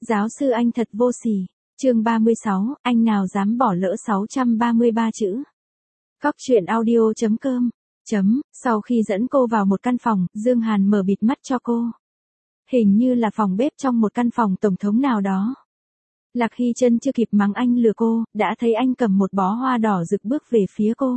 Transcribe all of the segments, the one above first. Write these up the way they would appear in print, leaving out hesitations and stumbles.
Giáo sư anh thật vô sỉ. Chương 36, anh nào dám bỏ lỡ 633 chữ. Cóc truyện audio.com. Sau khi dẫn cô vào một căn phòng, Dương Hàn mở bịt mắt cho cô. Hình như là phòng bếp trong một căn phòng tổng thống nào đó. Lạc Hy Trân chưa kịp mắng anh lừa cô, đã thấy anh cầm một bó hoa đỏ rực bước về phía cô.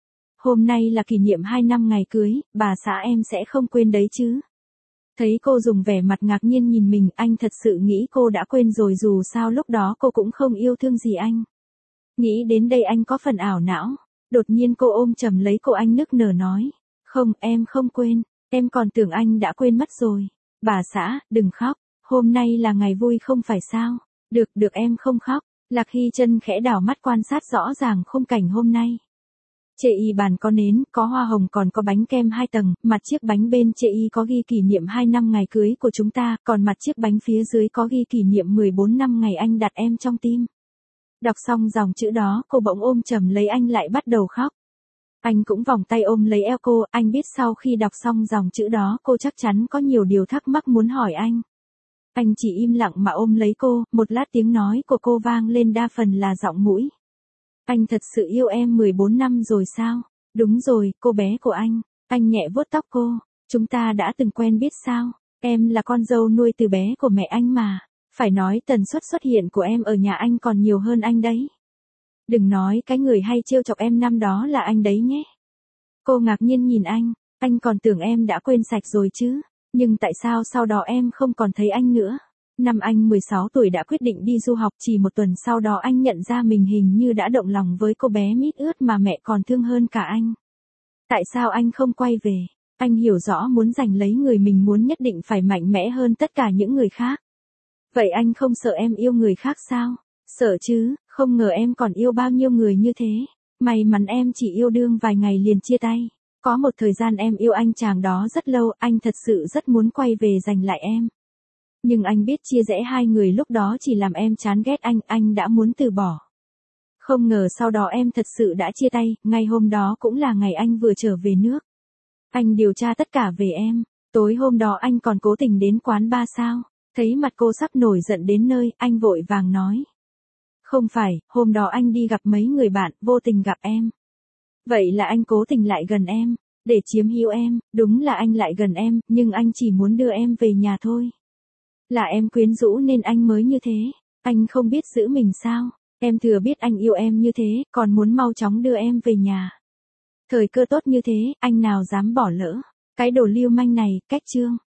Hôm nay là kỷ niệm 2 năm ngày cưới, bà xã em sẽ không quên đấy chứ. Thấy cô dùng vẻ mặt ngạc nhiên nhìn mình, anh thật sự nghĩ cô đã quên rồi, dù sao lúc đó cô cũng không yêu thương gì anh. Nghĩ đến đây anh có phần ảo não. Đột nhiên cô ôm chầm lấy cô, anh nức nở nói. Không, em không quên, em còn tưởng anh đã quên mất rồi. Bà xã, đừng khóc, hôm nay là ngày vui không phải sao. Được em không khóc. Lạc Hy Trân khẽ đảo mắt quan sát rõ ràng khung cảnh hôm nay. Chê y bàn có nến, có hoa hồng, còn có bánh kem 2 tầng, mặt chiếc bánh bên chê y có ghi kỷ niệm 2 năm ngày cưới của chúng ta, còn mặt chiếc bánh phía dưới có ghi kỷ niệm 14 năm ngày anh đặt em trong tim. Đọc xong dòng chữ đó, cô bỗng ôm chầm lấy anh lại bắt đầu khóc. Anh cũng vòng tay ôm lấy eo cô, anh biết sau khi đọc xong dòng chữ đó cô chắc chắn có nhiều điều thắc mắc muốn hỏi anh. Anh chỉ im lặng mà ôm lấy cô, một lát tiếng nói của cô vang lên đa phần là giọng mũi. Anh thật sự yêu em 14 năm rồi sao? Đúng rồi, cô bé của anh. Anh nhẹ vuốt tóc cô. Chúng ta đã từng quen biết sao? Em là con dâu nuôi từ bé của mẹ anh mà. Phải nói tần suất xuất hiện của em ở nhà anh còn nhiều hơn anh đấy. Đừng nói cái người hay trêu chọc em năm đó là anh đấy nhé. Cô ngạc nhiên nhìn anh còn tưởng em đã quên sạch rồi chứ. Nhưng tại sao sau đó em không còn thấy anh nữa? Năm anh 16 tuổi đã quyết định đi du học, chỉ 1 tuần sau đó anh nhận ra mình hình như đã động lòng với cô bé mít ướt mà mẹ còn thương hơn cả anh. Tại sao anh không quay về? Anh hiểu rõ muốn giành lấy người mình muốn nhất định phải mạnh mẽ hơn tất cả những người khác. Vậy anh không sợ em yêu người khác sao? Sợ chứ, không ngờ em còn yêu bao nhiêu người như thế. May mắn em chỉ yêu đương vài ngày liền chia tay. Có một thời gian em yêu anh chàng đó rất lâu, anh thật sự rất muốn quay về giành lại em. Nhưng anh biết chia rẽ hai người lúc đó chỉ làm em chán ghét anh đã muốn từ bỏ. Không ngờ sau đó em thật sự đã chia tay, ngay hôm đó cũng là ngày anh vừa trở về nước. Anh điều tra tất cả về em, tối hôm đó anh còn cố tình đến quán bar sao? Thấy mặt cô sắp nổi giận đến nơi, anh vội vàng nói. Không phải, hôm đó anh đi gặp mấy người bạn, vô tình gặp em. Vậy là anh cố tình lại gần em, để chiếm hữu em, đúng là anh lại gần em, nhưng anh chỉ muốn đưa em về nhà thôi. Là em quyến rũ nên anh mới như thế, anh không biết giữ mình sao, em thừa biết anh yêu em như thế, còn muốn mau chóng đưa em về nhà. Thời cơ tốt như thế, anh nào dám bỏ lỡ, cái đồ lưu manh này, cách chương.